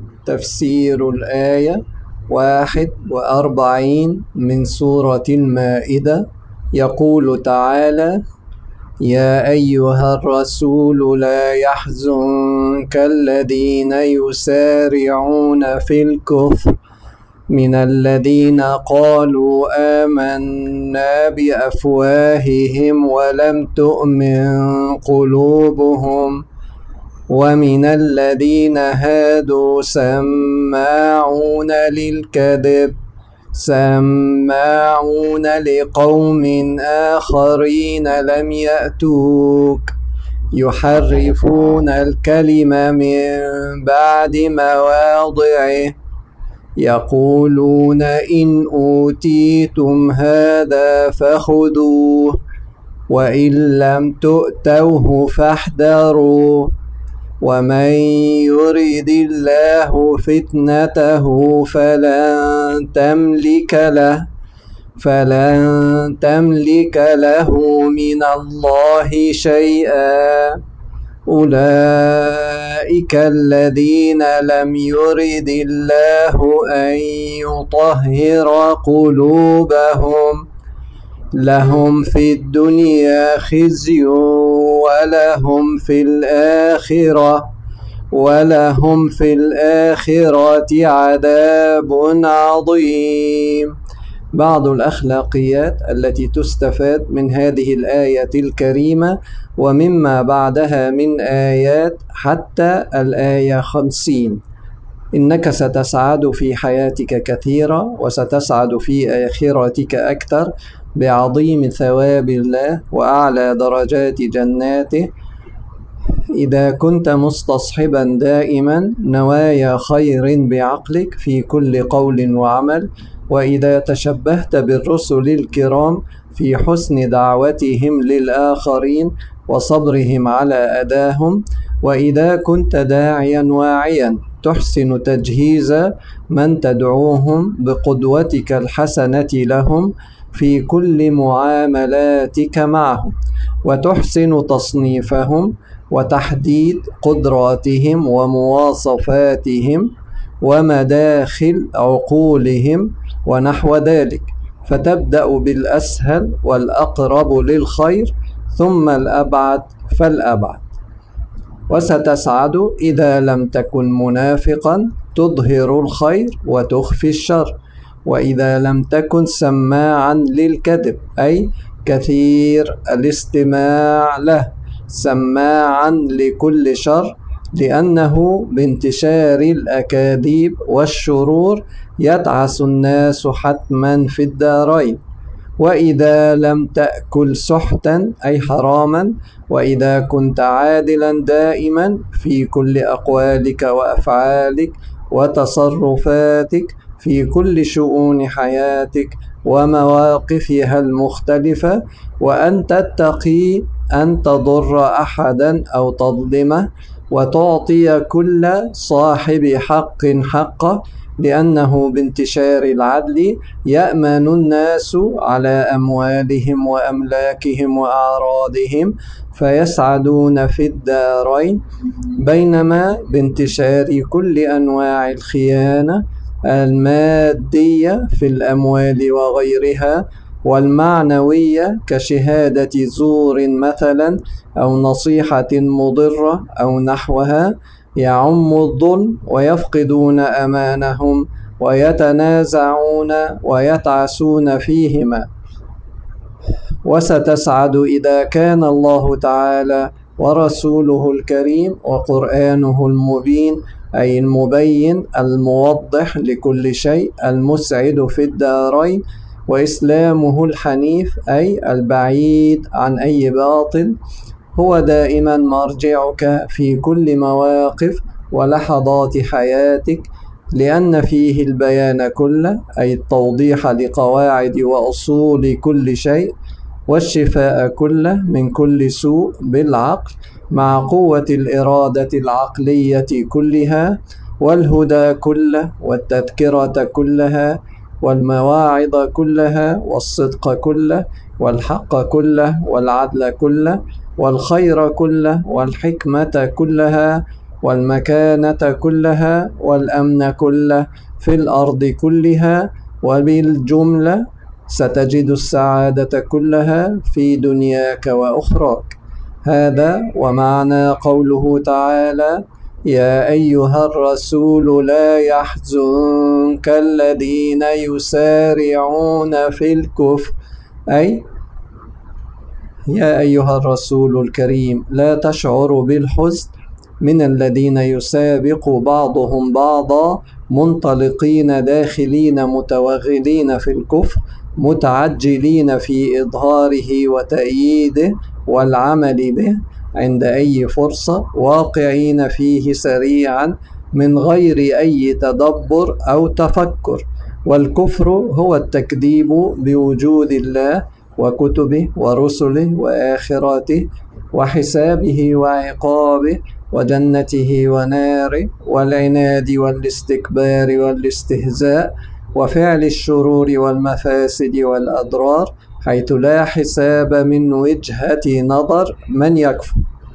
تفسير الآية 41 من سورة المائدة. يقول تعالى: يا أيها الرسول لا يحزنك الذين يسارعون في الكفر من الذين قالوا آمنا بأفواههم ولم تؤمن قلوبهم ومن الذين هادوا سماعون للكذب سماعون لقوم آخرين لم يأتوك يحرفون الكلم من بعد مواضعه يقولون إن أوتيتم هذا فخذوه وإن لم تؤتوه فاحذروا ومن يرد الله فتنته فلن تملك له من الله شيئا. أولئك الذين لم يرد الله أن يطهر قلوبهم لهم في الدنيا خزي ولهم في الآخرة عذاب عظيم. بعض الأخلاقيات التي تستفاد من هذه الآية الكريمة ومما بعدها من آيات حتى الآية 50: إنك ستسعد في حياتك كثيرا وستسعد في آخرتك أكثر بعظيم ثواب الله وأعلى درجات جناته إذا كنت مستصحبا دائما نوايا خير بعقلك في كل قول وعمل، وإذا تشبهت بالرسل الكرام في حسن دعوتهم للآخرين وصبرهم على أذاهم، وإذا كنت داعيا واعيا تحسن تجهيز من تدعوهم بقدوتك الحسنة لهم في كل معاملاتك معهم، وتحسن تصنيفهم وتحديد قدراتهم ومواصفاتهم ومداخل عقولهم ونحو ذلك، فتبدأ بالأسهل والأقرب للخير ثم الأبعد فالأبعد. وستسعد إذا لم تكن منافقا تظهر الخير وتخفي الشر، وإذا لم تكن سماعا للكذب أي كثير الاستماع له سماعا لكل شر، لأنه بانتشار الأكاذيب والشرور يتعس الناس حتما في الدارين. وإذا لم تأكل سحتا أي حراما، وإذا كنت عادلا دائما في كل أقوالك وأفعالك وتصرفاتك في كل شؤون حياتك ومواقفها المختلفة، وأن تتقي أن تضر أحدا أو تظلمه، وتعطي كل صاحب حق حقه، لأنه بانتشار العدل يأمن الناس على أموالهم وأملاكهم وأعراضهم فيسعدون في الدارين، بينما بانتشار كل أنواع الخيانة المادية في الأموال وغيرها والمعنوية كشهادة زور مثلا أو نصيحة مضرة أو نحوها يعم الظلم ويفقدون أمانهم ويتنازعون ويتعسون فيهما. وستسعد إذا كان الله تعالى ورسوله الكريم وقرآنه المبين أي المبين الموضح لكل شيء المسعد في الدارين، وإسلامه الحنيف أي البعيد عن أي باطل هو دائما مرجعك في كل مواقف ولحظات حياتك، لأن فيه البيان كله أي التوضيح لقواعد وأصول كل شيء، والشفاء كله من كل سوء بالعقل مع قوة الإرادة العقلية كلها، والهدى كله والتذكرة كلها والمواعظ كلها والصدق كله والحق كله والعدل كله والخير كله والحكمة كلها والمكانة كلها والأمن كله في الأرض كلها، وبالجملة ستجد السعادة كلها في دنياك وأخراك. هذا ومعنى قوله تعالى: يا أيها الرسول لا يحزنك الذين يسارعون في الكفر، أي يا أيها الرسول الكريم لا تشعر بالحزن من الذين يسابق بعضهم بعضا، منطلقين داخلين متوغلين في الكفر، متعجلين في إظهاره وتأييده والعمل به عند أي فرصة، واقعين فيه سريعا من غير أي تدبر أو تفكر. والكفر هو التكذيب بوجود الله وكتبه ورسله وآخرته وحسابه وعقابه وجنته وناره، والعناد والاستكبار والاستهزاء وفعل الشرور والمفاسد والأضرار، حيث لا حساب من وجهة نظر من يكفر.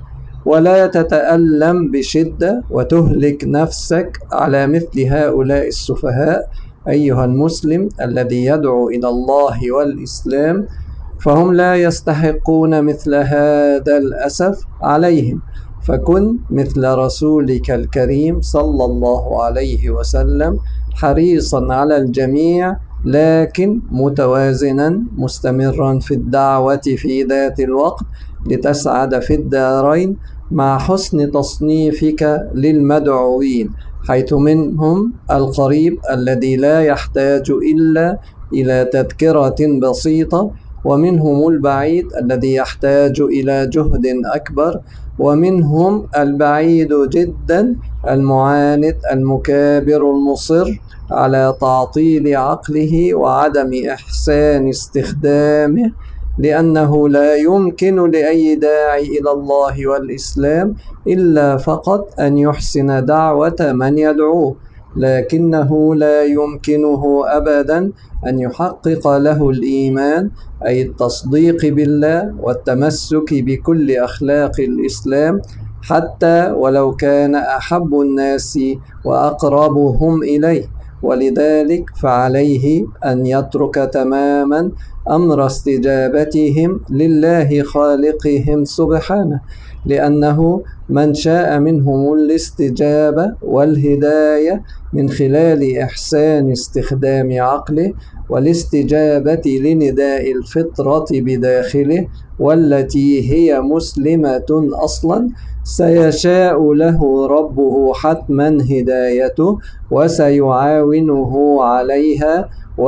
ولا تتألم بشدة وتهلك نفسك على مثل هؤلاء السفهاء أيها المسلم الذي يدعو إلى الله والإسلام، فهم لا يستحقون مثل هذا الأسف عليهم. فكن مثل رسولك الكريم صلى الله عليه وسلم حريصا على الجميع، لكن متوازنا مستمرا في الدعوة في ذات الوقت لتسعد في الدارين، مع حسن تصنيفك للمدعوين، حيث منهم القريب الذي لا يحتاج إلا إلى تذكرة بسيطة، ومنهم البعيد الذي يحتاج إلى جهد أكبر، ومنهم البعيد جدا المعاند المكابر المصر على تعطيل عقله وعدم إحسان استخدامه، لأنه لا يمكن لأي داعي إلى الله والإسلام إلا فقط أن يحسن دعوة من يدعوه، لكنه لا يمكنه أبدا أن يحقق له الإيمان، أي التصديق بالله والتمسك بكل أخلاق الإسلام، حتى ولو كان أحب الناس وأقربهم إليه. ولذلك فعليه أن يترك تماما أمر استجابتهم لله خالقهم سبحانه، لأنه من شاء منهم الاستجابة والهداية من خلال إحسان استخدام عقله والاستجابة لنداء الفطرة بداخله، والتي هي مسلمة أصلا، سيشاء له ربه حتما هدايته، وسيعاونه عليها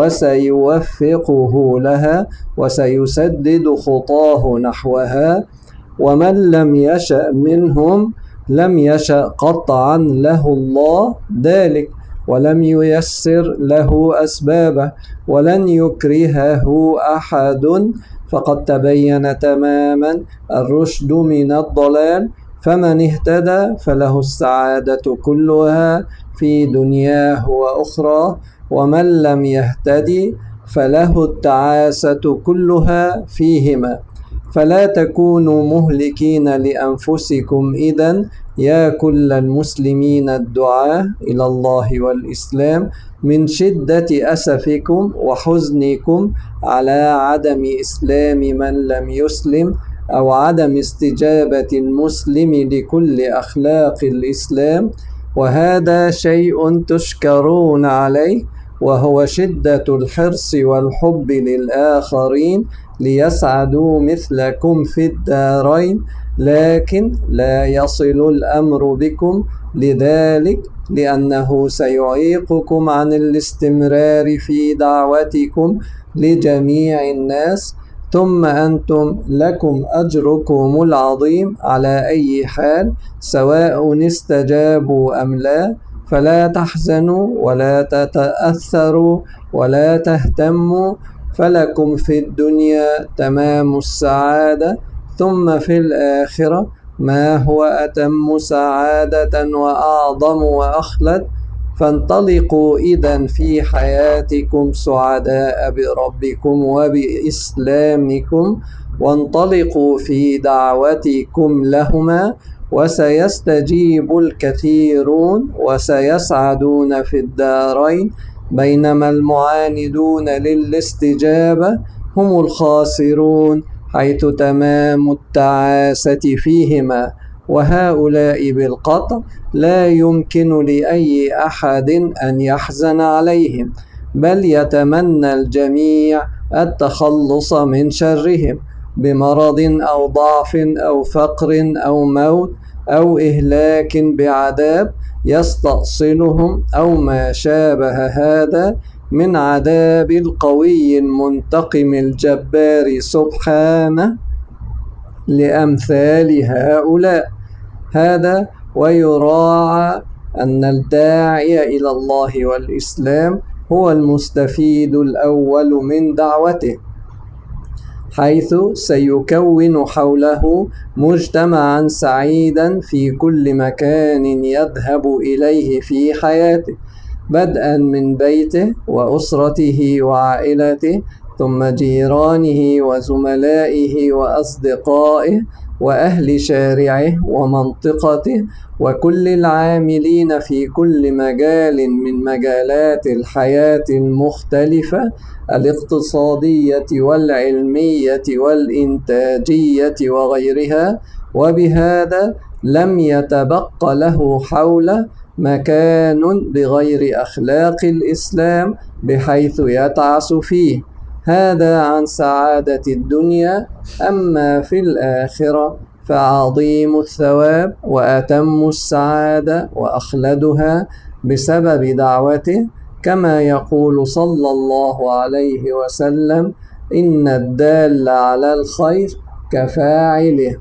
وسيوفقه لها وسيسدد خطاه نحوها. ومن لم يشأ منهم لم يشأ قطعا له الله ذلك، ولم ييسر له أسبابه، ولن يكرهه أحد، فقد تبين تماما الرشد من الضلال. فمن اهتدى فله السعادة كلها في دنياه وأخرى، ومن لم يهتدي فله التعاسة كلها فيهما. فلا تكونوا مهلكين لأنفسكم إذن يا كل المسلمين الدعاة إلى الله والإسلام، من شدة أسفكم وحزنكم على عدم إسلام من لم يسلم، أو عدم استجابة المسلم لكل أخلاق الإسلام، وهذا شيء تشكرون عليه، وهو شدة الحرص والحب للآخرين ليسعدوا مثلكم في الدارين. لكن لا يصل الأمر بكم لذلك، لأنه سيعيقكم عن الاستمرار في دعوتكم لجميع الناس، ثم أنتم لكم أجركم العظيم على أي حال، سواء استجابوا أم لا. فلا تحزنوا ولا تتأثروا ولا تهتموا، فلكم في الدنيا تمام السعادة، ثم في الآخرة ما هو أتم سعادة وأعظم وأخلد. فانطلقوا إذن في حياتكم سعداء بربكم وبإسلامكم، وانطلقوا في دعوتكم لهما، وسيستجيب الكثيرون وسيسعدون في الدارين، بينما المعاندون للاستجابة هم الخاسرون حيث تمام التعاسة فيهما. وهؤلاء بالقطع لا يمكن لأي أحد أن يحزن عليهم، بل يتمنى الجميع التخلص من شرهم بمرض أو ضعف أو فقر أو موت أو إهلاك بعذاب يستأصلهم أو ما شابه هذا من عذاب القوي المنتقم الجبار سبحانه لأمثال هؤلاء. هذا ويراعى أن الداعي إلى الله والإسلام هو المستفيد الأول من دعوته، حيث سيكون حوله مجتمعا سعيدا في كل مكان يذهب إليه في حياته، بدءا من بيته وأسرته وعائلته، ثم جيرانه وزملائه وأصدقائه وأهل شارعه ومنطقته وكل العاملين في كل مجال من مجالات الحياة المختلفة الاقتصادية والعلمية والإنتاجية وغيرها. وبهذا لم يتبق له حول مكان بغير أخلاق الإسلام بحيث يتعس فيه. هذا عن سعادة الدنيا. أما في الآخرة فعظيم الثواب وأتم السعادة وأخلدها بسبب دعوته، كما يقول صلى الله عليه وسلم: إن الدال على الخير كفاعله.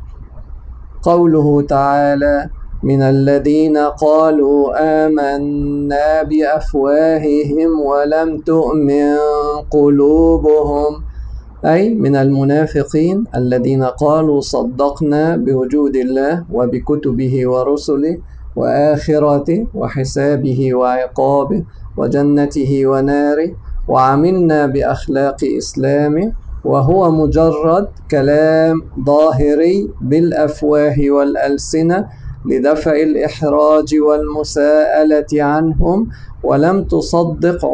قوله تعالى: من الذين قالوا آمنا بأفواههم ولم تؤمن قلوبهم، أي من المنافقين الذين قالوا صدقنا بوجود الله وبكتبه ورسله وآخرته وحسابه وعقابه وجنته وناره، وعملنا بأخلاق إسلامه، وهو مجرد كلام ظاهري بالأفواه والألسنة لدفع الإحراج والمساءلة عنهم، ولم تصدق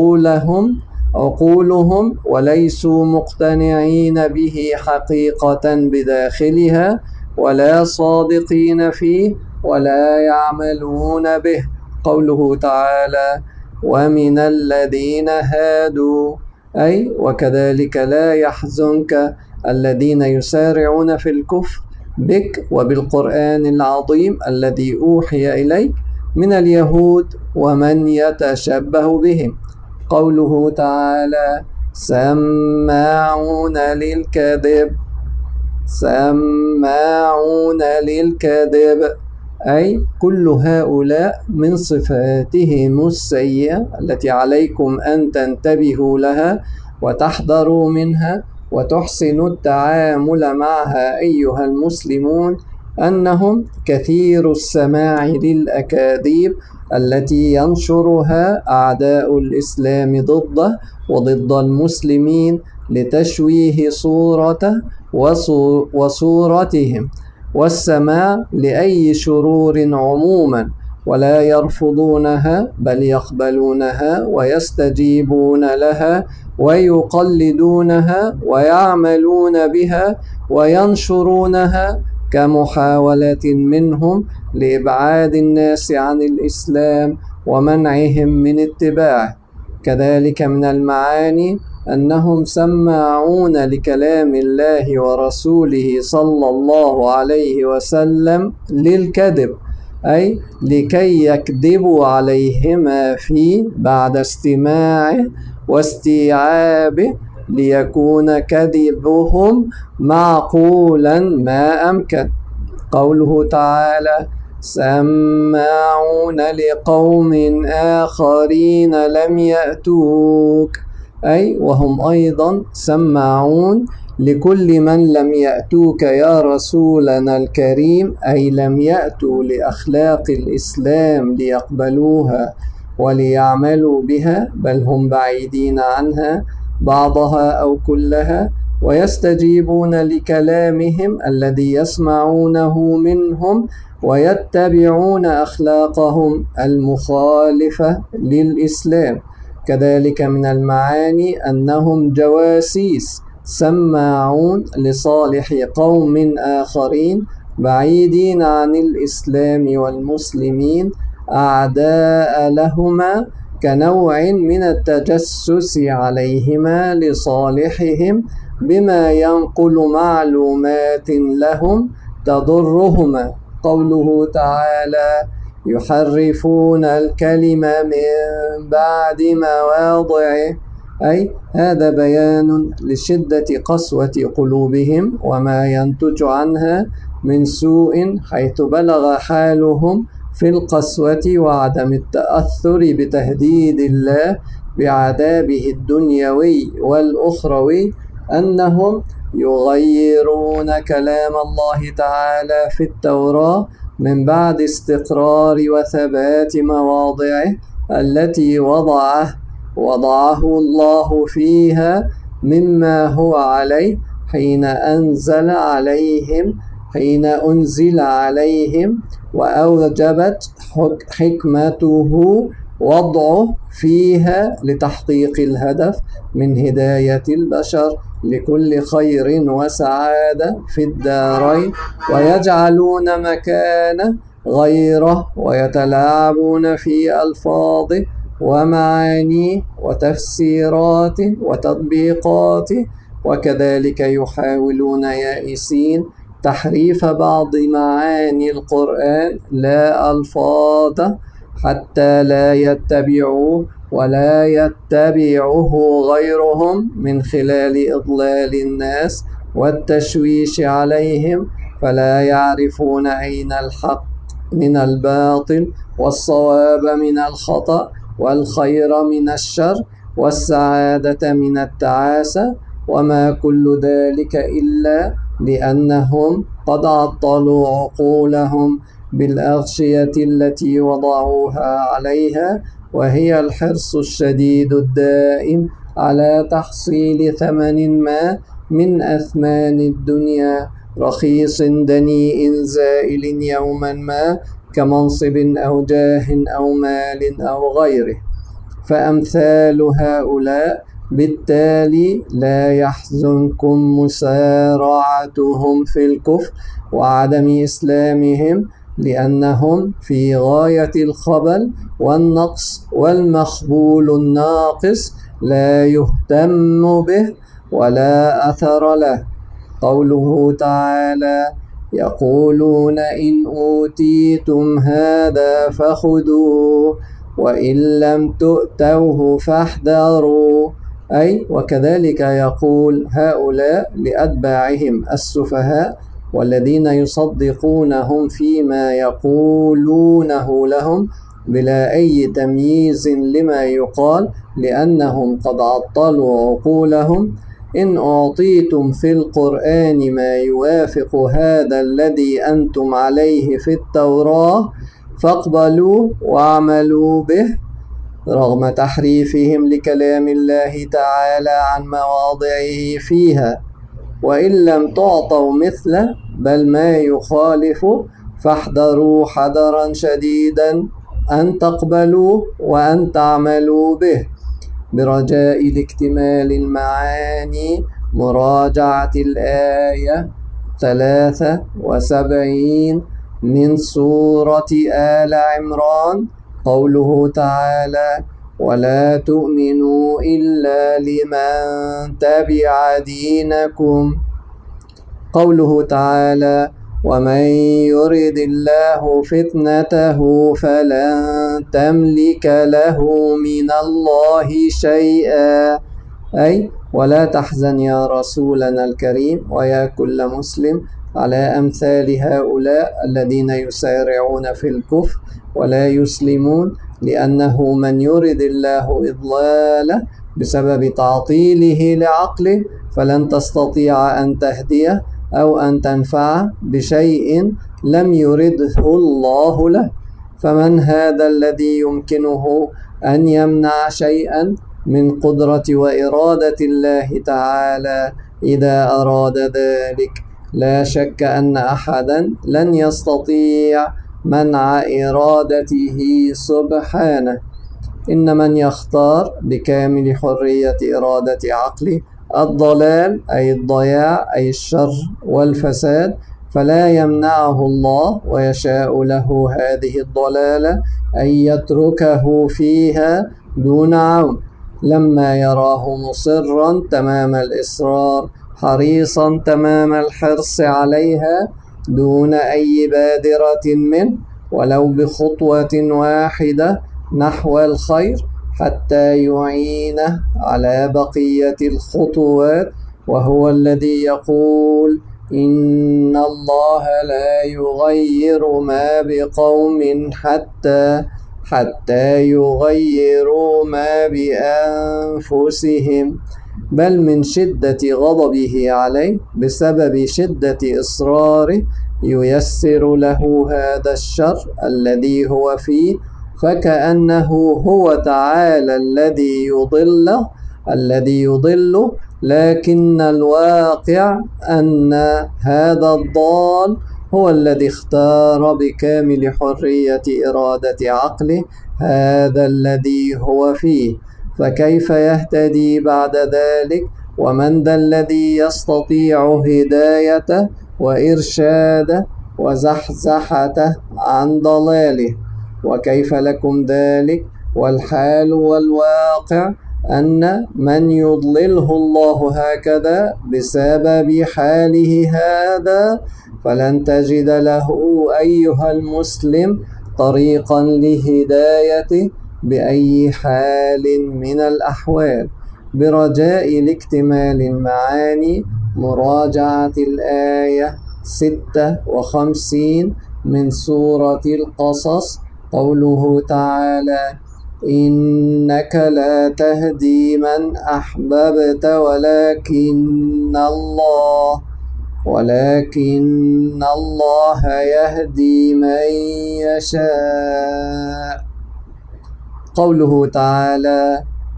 عقولهم وليسوا مقتنعين به حقيقة بداخلها ولا صادقين فيه ولا يعملون به. قوله تعالى: ومن الذين هادوا، أي وكذلك لا يحزنك الذين يسارعون في الكفر بك وبالقرآن العظيم الذي أوحي إليك من اليهود ومن يتشبه بهم. قوله تعالى: سماعون للكذب، أي كل هؤلاء من صفاتهم السيئة التي عليكم أن تنتبهوا لها وتحذروا منها وتحسنوا التعامل معها أيها المسلمون، أنهم كثير السماع للأكاذيب التي ينشرها أعداء الإسلام ضده وضد المسلمين لتشويه صورته وصورتهم، والسماع لأي شرور عموما، ولا يرفضونها بل يقبلونها ويستجيبون لها ويقلدونها ويعملون بها وينشرونها، كمحاولة منهم لإبعاد الناس عن الإسلام ومنعهم من اتباعه. كذلك من المعاني أنهم سماعون لكلام الله ورسوله صلى الله عليه وسلم للكذب، أي لكي يكذبوا عليهما فيه بعد استماعه واستيعابه، ليكون كذبهم معقولا ما أمكن. قوله تعالى: سماعون لقوم آخرين لم يأتوك، أي وهم أيضا سماعون لكل من لم يأتوك يا رسولنا الكريم، أي لم يأتوا لأخلاق الإسلام ليقبلوها وليعملوا بها، بل هم بعيدين عنها بعضها أو كلها، ويستجيبون لكلامهم الذي يسمعونه منهم ويتبعون أخلاقهم المخالفة للإسلام. كذلك من المعاني أنهم جواسيس سماعون لصالح قوم آخرين بعيدين عن الإسلام والمسلمين أعداء لهما، كنوع من التجسس عليهما لصالحهم بما ينقل معلومات لهم تضرهما. قوله تعالى: يحرفون الكلم من بعد مواضعه، أي هذا بيان لشدة قسوة قلوبهم وما ينتج عنها من سوء، حيث بلغ حالهم في القسوة وعدم التأثر بتهديد الله بعذابه الدنيوي والأخروي، أنهم يغيرون كلام الله تعالى في التوراة من بعد استقرار وثبات مواضعه التي وضعه الله فيها مما هو عليه حين أنزل عليهم، وأوجبت حكمته وضعه فيها لتحقيق الهدف من هداية البشر لكل خير وسعادة في الدارين، ويجعلون مكانه غيره ويتلاعبون في ألفاظه ومعانيه وتفسيراته وتطبيقاته. وكذلك يحاولون يائسين تحريف بعض معاني القرآن لا ألفاظه، حتى لا يتبعوه ولا يتبعه غيرهم من خلال إضلال الناس والتشويش عليهم، فلا يعرفون أين الحق من الباطل، والصواب من الخطأ، والخير من الشر، والسعادة من التعاسة، وما كل ذلك إلا لأنهم قد عطلوا عقولهم بالأغشية التي وضعوها عليها، وهي الحرص الشديد الدائم على تحصيل ثمن ما من أثمان الدنيا، رخيص دنيء زائل يوما ما، كمنصب أو جاه أو مال أو غيره. فأمثال هؤلاء بالتالي لا يحزنكم مسارعتهم في الكفر وعدم إسلامهم، لأنهم في غاية الخبل والنقص، والمخبول الناقص لا يهتم به ولا أثر له. قوله تعالى: يقولون إن أوتيتم هذا فخذوه وإن لم تؤتوه فاحذروا، أي وكذلك يقول هؤلاء لأتباعهم السفهاء والذين يصدقونهم فيما يقولونه لهم بلا أي تمييز لما يقال، لأنهم قد عطلوا عقولهم: إن أعطيتم في القرآن ما يوافق هذا الذي أنتم عليه في التوراة فاقبلوا واعملوا به، رغم تحريفهم لكلام الله تعالى عن مواضعه فيها. وإن لم تعطوا مثله بل ما يخالف فاحذروا حذرا شديدا أن تقبلوا وأن تعملوا به. برجاء لاكتمال المعاني مراجعة الآية 73 من سورة آل عمران، قوله تعالى: ولا تؤمنوا إلا لمن تبع دينكم. قوله تعالى: ومن يرد الله فتنته فلن تملك له من الله شيئا، أي ولا تحزن يا رسولنا الكريم ويا كل مسلم على أمثال هؤلاء الذين يسارعون في الكفر ولا يسلمون، لأنه من يرد الله إضلاله بسبب تعطيله لعقله فلن تستطيع أن تهديه أو أن تنفعه بشيء لم يرده الله له. فمن هذا الذي يمكنه أن يمنع شيئا من قدرة وإرادة الله تعالى إذا أراد ذلك. لا شك أن أحدا لن يستطيع منع إرادته سبحانه. إن من يختار بكامل حرية إرادة عقله الضلال أي الضياع أي الشر والفساد فلا يمنعه الله، ويشاء له هذه الضلالة أن يتركه فيها دون عون لما يراه مصرا تمام الإصرار حريصا تمام الحرص عليها دون أي بادرة منه ولو بخطوة واحدة نحو الخير حتى يعينه على بقية الخطوات. وهو الذي يقول: إن الله لا يغير ما بقوم حتى يغيروا ما بأنفسهم، بل من شدة غضبه عليه بسبب شدة إصراره ييسر له هذا الشر الذي هو فيه، فكأنه هو تعالى الذي يضله، لكن الواقع أن هذا الضال هو الذي اختار بكامل حرية إرادة عقله هذا الذي هو فيه، فكيف يهتدي بعد ذلك؟ ومن ذا الذي يستطيع هدايته وإرشاده وزحزحته عن ضلاله؟ وكيف لكم ذلك؟ والحال والواقع أن من يضلله الله هكذا بسبب حاله هذا فلن تجد له أيها المسلم طريقا لهدايته بأي حال من الأحوال. برجاء لاكتمال المعاني مراجعة الآية 56 من سورة القصص، قوله تعالى: إنك لا تهدي من أحببت ولكن الله يهدي من يشاء. قوله تعالى: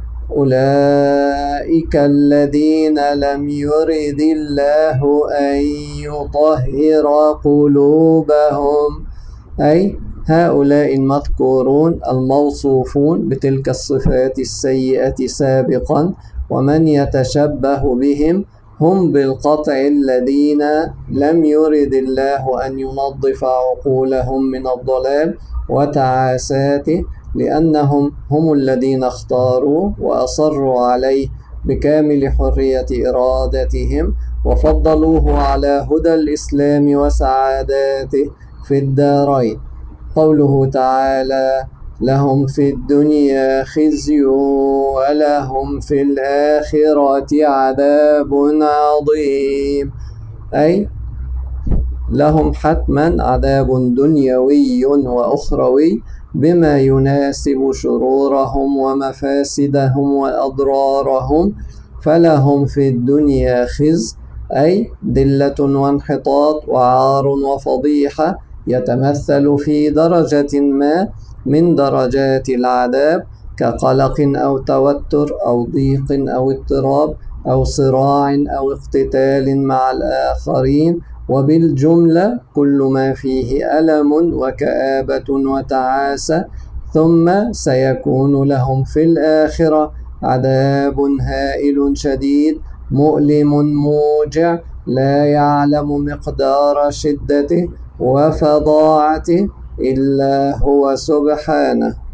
أولئك الذين لم يرد الله أن يطهر قلوبهم، أي هؤلاء المذكورون الموصوفون بتلك الصفات السيئة سابقا، ومن يتشبه بهم هم بالقطع الذين لم يرد الله أن ينظف عقولهم من الضلال وتعاساته، لأنهم هم الذين اختاروا وأصروا عليه بكامل حرية إرادتهم وفضلوه على هدى الإسلام وسعاداته في الدارين. قوله تعالى: لهم في الدنيا خزي ولهم في الآخرة عذاب عظيم، أي لهم حتما عذاب دنيوي وأخروي بما يناسب شرورهم ومفاسدهم وأضرارهم. فلهم في الدنيا خزي أي ذلة وانحطاط وعار وفضيحة يتمثل في درجة ما من درجات العذاب كقلق أو توتر أو ضيق أو اضطراب أو صراع أو اقتتال مع الآخرين، وبالجملة كل ما فيه ألم وكآبة وتعاسة. ثم سيكون لهم في الآخرة عذاب هائل شديد مؤلم موجع لا يعلم مقدار شدته وفظاعته إلا هو سبحانه.